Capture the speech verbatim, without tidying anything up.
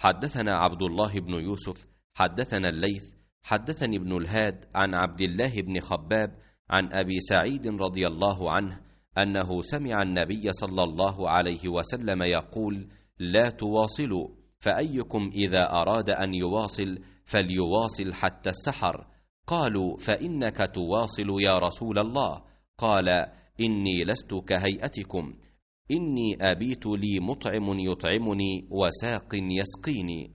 حدثنا عبد الله بن يوسف حدثنا الليث حدثني ابن الهاد عن عبد الله بن خباب عن أبي سعيد رضي الله عنه أنه سمع النبي صلى الله عليه وسلم يقول: لا تواصلوا، فأيكم إذا أراد أن يواصل فليواصل حتى السحر. قالوا: فإنك تواصل يا رسول الله؟ قال: إني لست كهيئتكم، إني أبيت لي مطعم يطعمني وساق يسقيني.